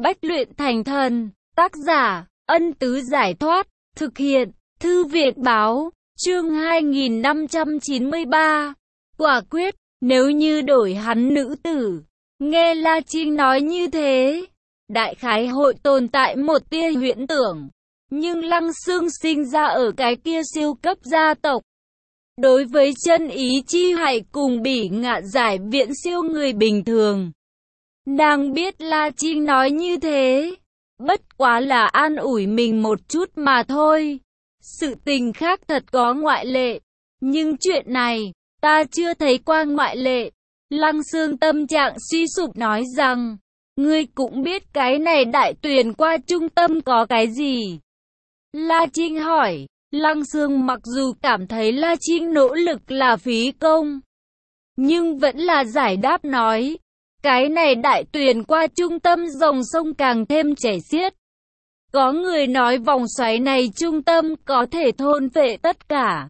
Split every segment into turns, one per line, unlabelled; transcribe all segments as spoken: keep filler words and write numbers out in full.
Bách luyện thành thần. Tác giả, Ân Tứ Giải Thoát. Thực hiện, Thư viện Báo. Chương hai nghìn năm trăm chín mươi ba. Quả quyết, nếu như đổi hắn nữ tử. Nghe La Trinh nói như thế, đại khái hội tồn tại một tia huyễn tưởng. Nhưng Lăng Xương sinh ra ở cái kia siêu cấp gia tộc. Đối với chân ý chi hải cùng bỉ ngạ giải viễn siêu người bình thường. Nàng biết La Trinh nói như thế, bất quá là an ủi mình một chút mà thôi. Sự tình khác thật có ngoại lệ, nhưng chuyện này, ta chưa thấy qua ngoại lệ. Lăng Xương tâm trạng suy sụp nói rằng, ngươi cũng biết cái này đại tuyển qua trung tâm có cái gì? La Trinh hỏi. Lăng Xương mặc dù cảm thấy La Trinh nỗ lực là phí công, nhưng vẫn là giải đáp nói, cái này đại tuyển qua trung tâm dòng sông càng thêm chảy xiết. Có người nói vòng xoáy này trung tâm có thể thôn phệ tất cả.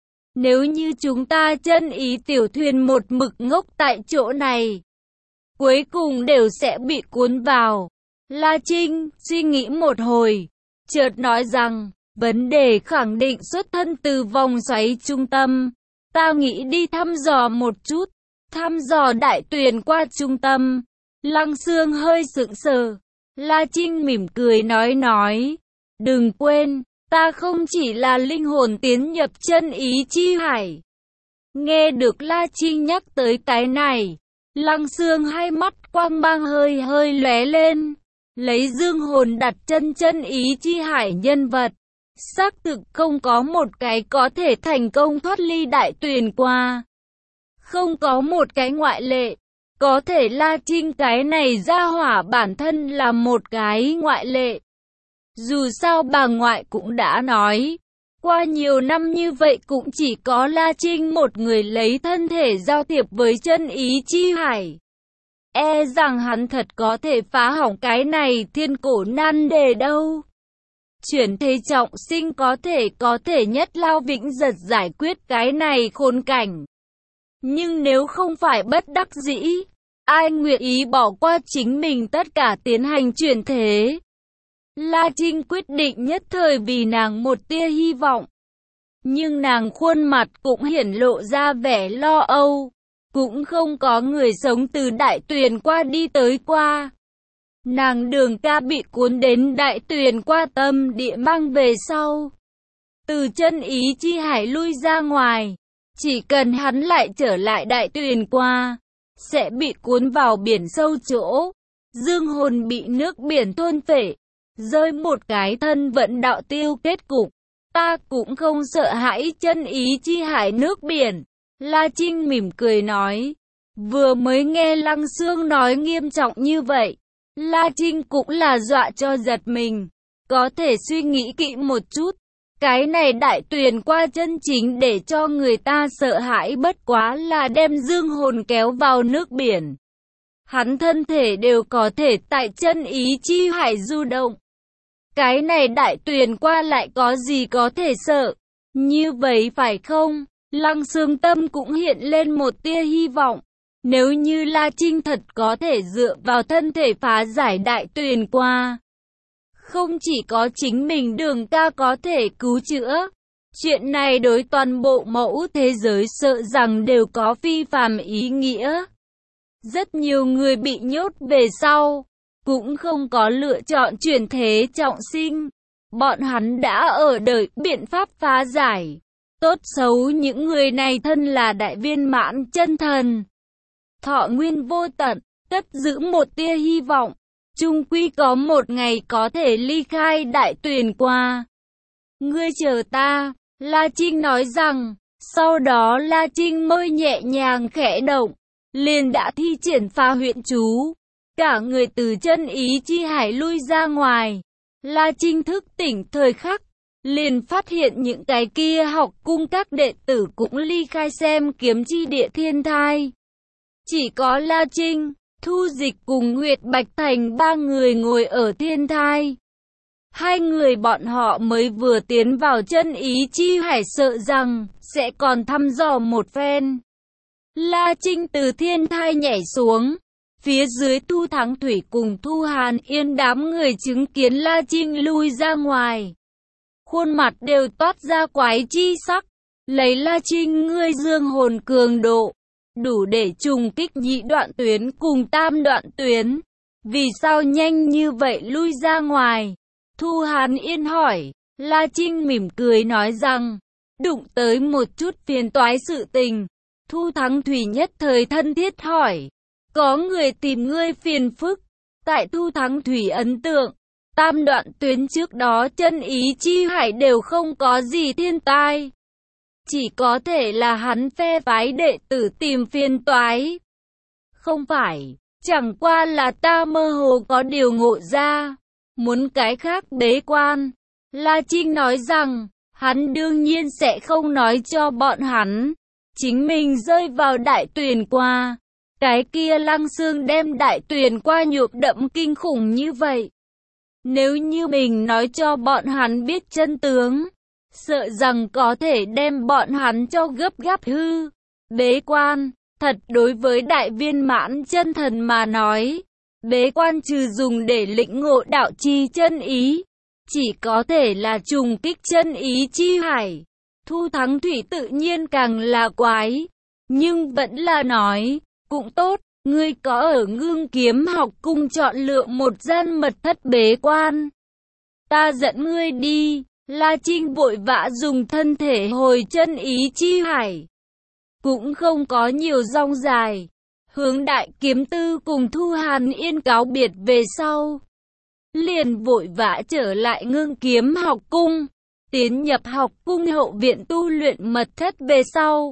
Nếu như chúng ta chân ý tiểu thuyền một mực ngốc tại chỗ này, cuối cùng đều sẽ bị cuốn vào. La Trinh suy nghĩ một hồi, chợt nói rằng, vấn đề khẳng định xuất thân từ vòng xoáy trung tâm. Ta nghĩ đi thăm dò một chút, thăm dò đại tuyển qua trung tâm. Lăng Xương hơi sững sờ. La Trinh mỉm cười nói nói, đừng quên, ta không chỉ là linh hồn tiến nhập chân ý chi hải. Nghe được La Trinh nhắc tới cái này, Lăng Xương hai mắt quang mang hơi hơi lóe lên, lấy dương hồn đặt chân chân ý chi hải nhân vật. Xác thực không có một cái có thể thành công thoát ly đại tuyển qua. Không có một cái ngoại lệ. Có thể La Trinh cái này ra hỏa bản thân là một cái ngoại lệ. Dù sao bà ngoại cũng đã nói, qua nhiều năm như vậy cũng chỉ có La Trinh một người lấy thân thể giao thiệp với chân ý chi hải. E rằng hắn thật có thể phá hỏng cái này thiên cổ nan đề đâu. Chuyển thế trọng sinh có thể có thể nhất lao vĩnh giật giải quyết cái này khốn cảnh. Nhưng nếu không phải bất đắc dĩ, ai nguyện ý bỏ qua chính mình tất cả tiến hành chuyển thế? La Trinh quyết định nhất thời vì nàng một tia hy vọng. Nhưng nàng khuôn mặt cũng hiển lộ ra vẻ lo âu. Cũng không có người sống từ đại tuyển qua đi tới qua. Nàng Đường ca bị cuốn đến đại tuyển qua tâm địa mang về sau. Từ chân ý chi hải lui ra ngoài. Chỉ cần hắn lại trở lại đại tuyển qua, sẽ bị cuốn vào biển sâu chỗ. Dương hồn bị nước biển thôn phệ, rơi một cái thân vận đạo tiêu kết cục. Ta cũng không sợ hãi chân ý chi hải nước biển. La Trinh mỉm cười nói. Vừa mới nghe Lăng Xương nói nghiêm trọng như vậy, La Trinh cũng là dọa cho giật mình. Có thể suy nghĩ kỹ một chút. Cái này đại tuyển qua chân chính để cho người ta sợ hãi bất quá là đem dương hồn kéo vào nước biển. Hắn thân thể đều có thể tại chân ý chi hải du động. Cái này đại tuyển qua lại có gì có thể sợ. Như vậy phải không? Lăng Xương tâm cũng hiện lên một tia hy vọng. Nếu như La Trinh thật có thể dựa vào thân thể phá giải đại tuyển qua, không chỉ có chính mình Đường ca có thể cứu chữa, chuyện này đối toàn bộ mẫu thế giới sợ rằng đều có phi phàm ý nghĩa. Rất nhiều người bị nhốt về sau, cũng không có lựa chọn chuyển thế trọng sinh. Bọn hắn đã ở đợi biện pháp phá giải. Tốt xấu những người này thân là đại viên mãn chân thần. Thọ nguyên vô tận, cất giữ một tia hy vọng. Chung quy có một ngày có thể ly khai đại tuyển qua. Ngươi chờ ta, La Trinh nói rằng. Sau đó La Trinh môi nhẹ nhàng khẽ động, liền đã thi triển phá huyễn chú. Cả người từ chân ý chi hải lui ra ngoài. La Trinh thức tỉnh thời khắc, liền phát hiện những cái kia học cung các đệ tử cũng ly khai xem kiếm chi địa thiên thai. Chỉ có La Trinh, Thu Dịch cùng Nguyệt Bạch Thành ba người ngồi ở thiên thai. Hai người bọn họ mới vừa tiến vào chân ý chi hải sợ rằng sẽ còn thăm dò một phen. La Trinh từ thiên thai nhảy xuống, Phía dưới Thu Thắng Thủy cùng Thu Hàn Yên đám người chứng kiến La Trinh lui ra ngoài. Khuôn mặt đều toát ra quái chi sắc. Lấy La Trinh ngươi dương hồn cường độ, đủ để trùng kích nhị đoạn tuyến cùng tam đoạn tuyến. Vì sao nhanh như vậy lui ra ngoài? Thu Hàn Yên hỏi. La Trinh mỉm cười nói rằng, đụng tới một chút phiền toái sự tình. Thu Thắng Thủy nhất thời thân thiết hỏi, có người tìm ngươi phiền phức? Tại Thu Thắng Thủy ấn tượng, tam đoạn tuyến trước đó chân ý chi hải đều không có gì thiên tai. Chỉ có thể là hắn phe phái đệ tử tìm phiền toái. Không phải, chẳng qua là ta mơ hồ có điều ngộ ra, muốn cái khác bế quan. La Trinh nói rằng, hắn đương nhiên sẽ không nói cho bọn hắn. Chính mình rơi vào đại tuyển qua. Cái kia Lăng Xương đem đại tuyển qua nhuộm đậm kinh khủng như vậy. Nếu như mình nói cho bọn hắn biết chân tướng, sợ rằng có thể đem bọn hắn cho gấp gáp hư. Bế quan, thật đối với đại viên mãn chân thần mà nói, bế quan trừ dùng để lĩnh ngộ đạo chi chân ý, chỉ có thể là trùng kích chân ý chi hải. Thu Thắng Thủy tự nhiên càng là quái, nhưng vẫn là nói, cũng tốt, ngươi có ở Ngưng Kiếm học cung chọn lựa một gian mật thất bế quan. Ta dẫn ngươi đi. La Trinh vội vã dùng thân thể hồi chân ý chi hải. Cũng không có nhiều rong dài. Hướng Đại Kiếm Tư cùng Thu Hàn Yên cáo biệt về sau. Liền vội vã trở lại Ngưng Kiếm học cung. Tiến nhập học cung hậu viện tu luyện mật thất về sau.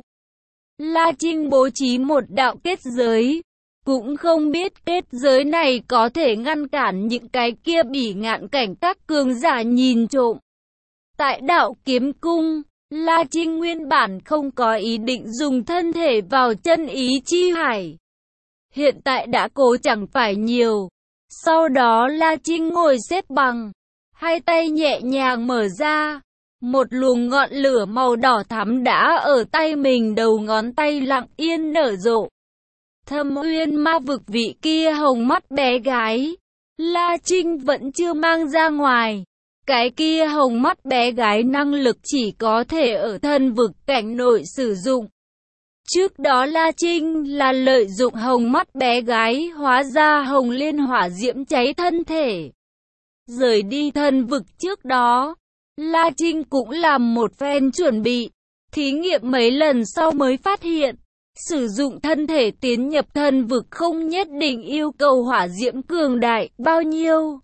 La Trinh bố trí một đạo kết giới. Cũng không biết kết giới này có thể ngăn cản những cái kia bỉ ngạn cảnh các cường giả nhìn trộm. Tại đạo kiếm cung, La Trinh nguyên bản không có ý định dùng thân thể vào chân ý chi hải. Hiện tại đã cố chẳng phải nhiều. Sau đó La Trinh ngồi xếp bằng, hai tay nhẹ nhàng mở ra. Một luồng ngọn lửa màu đỏ thắm đã ở tay mình đầu ngón tay lặng yên nở rộ. Thâm Uyên ma vực vị kia hồng mắt bé gái, La Trinh vẫn chưa mang ra ngoài. Cái kia hồng mắt bé gái năng lực chỉ có thể ở thân vực cảnh nội sử dụng. Trước đó La Trinh là lợi dụng hồng mắt bé gái hóa ra hồng liên hỏa diễm cháy thân thể. Rời đi thân vực trước đó, La Trinh cũng làm một phen chuẩn bị, thí nghiệm mấy lần sau mới phát hiện, sử dụng thân thể tiến nhập thân vực không nhất định yêu cầu hỏa diễm cường đại bao nhiêu.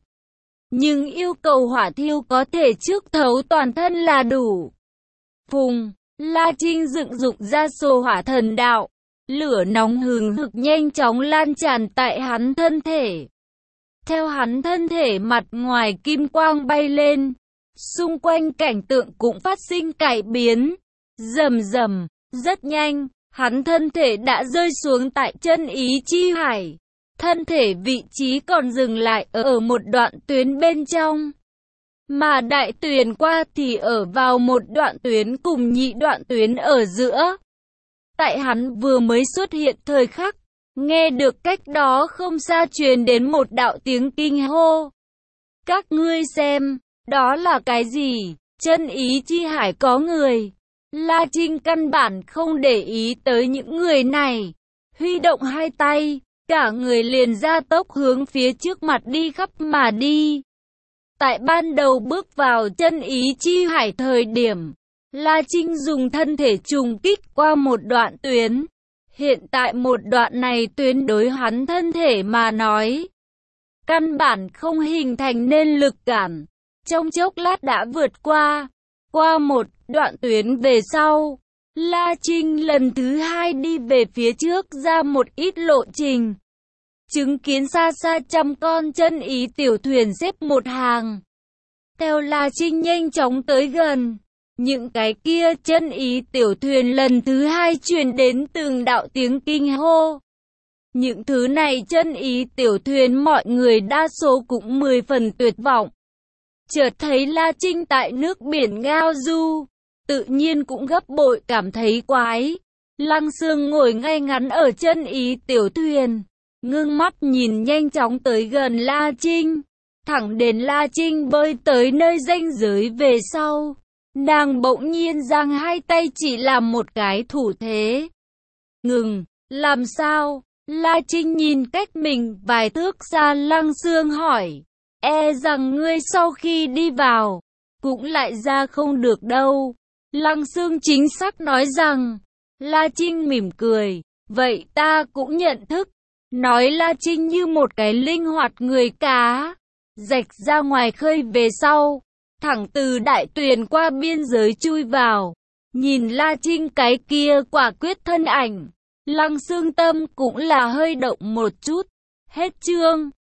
Nhưng yêu cầu hỏa thiêu có thể trước thấu toàn thân là đủ. Phùng, La Trinh dựng dụng ra xô hỏa thần đạo. Lửa nóng hừng hực nhanh chóng lan tràn tại hắn thân thể. Theo hắn thân thể mặt ngoài kim quang bay lên, xung quanh cảnh tượng cũng phát sinh cải biến. Rầm rầm, rất nhanh, hắn thân thể đã rơi xuống tại chân ý chi hải. Thân thể vị trí còn dừng lại ở một đoạn tuyến bên trong. Mà đại tuyển qua thì ở vào một đoạn tuyến cùng nhị đoạn tuyến ở giữa. Tại hắn vừa mới xuất hiện thời khắc, nghe được cách đó không xa truyền đến một đạo tiếng kinh hô. Các ngươi xem, đó là cái gì? Chân ý chi hải có người. La Trinh căn bản không để ý tới những người này. Huy động hai tay, cả người liền ra tốc hướng phía trước mặt đi khắp mà đi. Tại ban đầu bước vào chân ý chi hải thời điểm, La Trinh dùng thân thể trùng kích qua một đoạn tuyến. Hiện tại một đoạn này tuyến đối hắn thân thể mà nói, căn bản không hình thành nên lực cản. Trong chốc lát đã vượt qua, qua một đoạn tuyến về sau, La Trinh lần thứ hai đi về phía trước ra một ít lộ trình. Chứng kiến xa xa trăm con chân ý tiểu thuyền xếp một hàng. Theo La Trinh nhanh chóng tới gần, những cái kia chân ý tiểu thuyền lần thứ hai truyền đến từng đạo tiếng kinh hô. Những thứ này chân ý tiểu thuyền mọi người đa số cũng mười phần tuyệt vọng. Chợt thấy La Trinh tại nước biển ngao du, tự nhiên cũng gấp bội cảm thấy quái. Lăng Xương ngồi ngay ngắn ở chân ý tiểu thuyền, ngưng mắt nhìn nhanh chóng tới gần La Trinh, thẳng đến La Trinh bơi tới nơi ranh giới về sau. Nàng bỗng nhiên giang hai tay chỉ làm một cái thủ thế. Ngừng, làm sao? La Trinh nhìn cách mình vài thước xa Lăng Xương hỏi. E rằng ngươi sau khi đi vào, cũng lại ra không được đâu. Lăng Xương chính xác nói rằng. La Trinh mỉm cười. Vậy ta cũng nhận thức. Nói La Trinh như một cái linh hoạt người cá. Rạch ra ngoài khơi về sau. Thẳng từ đại tuyền qua biên giới chui vào. Nhìn La Trinh cái kia quả quyết thân ảnh. Lăng Xương tâm cũng là hơi động một chút. Hết chương.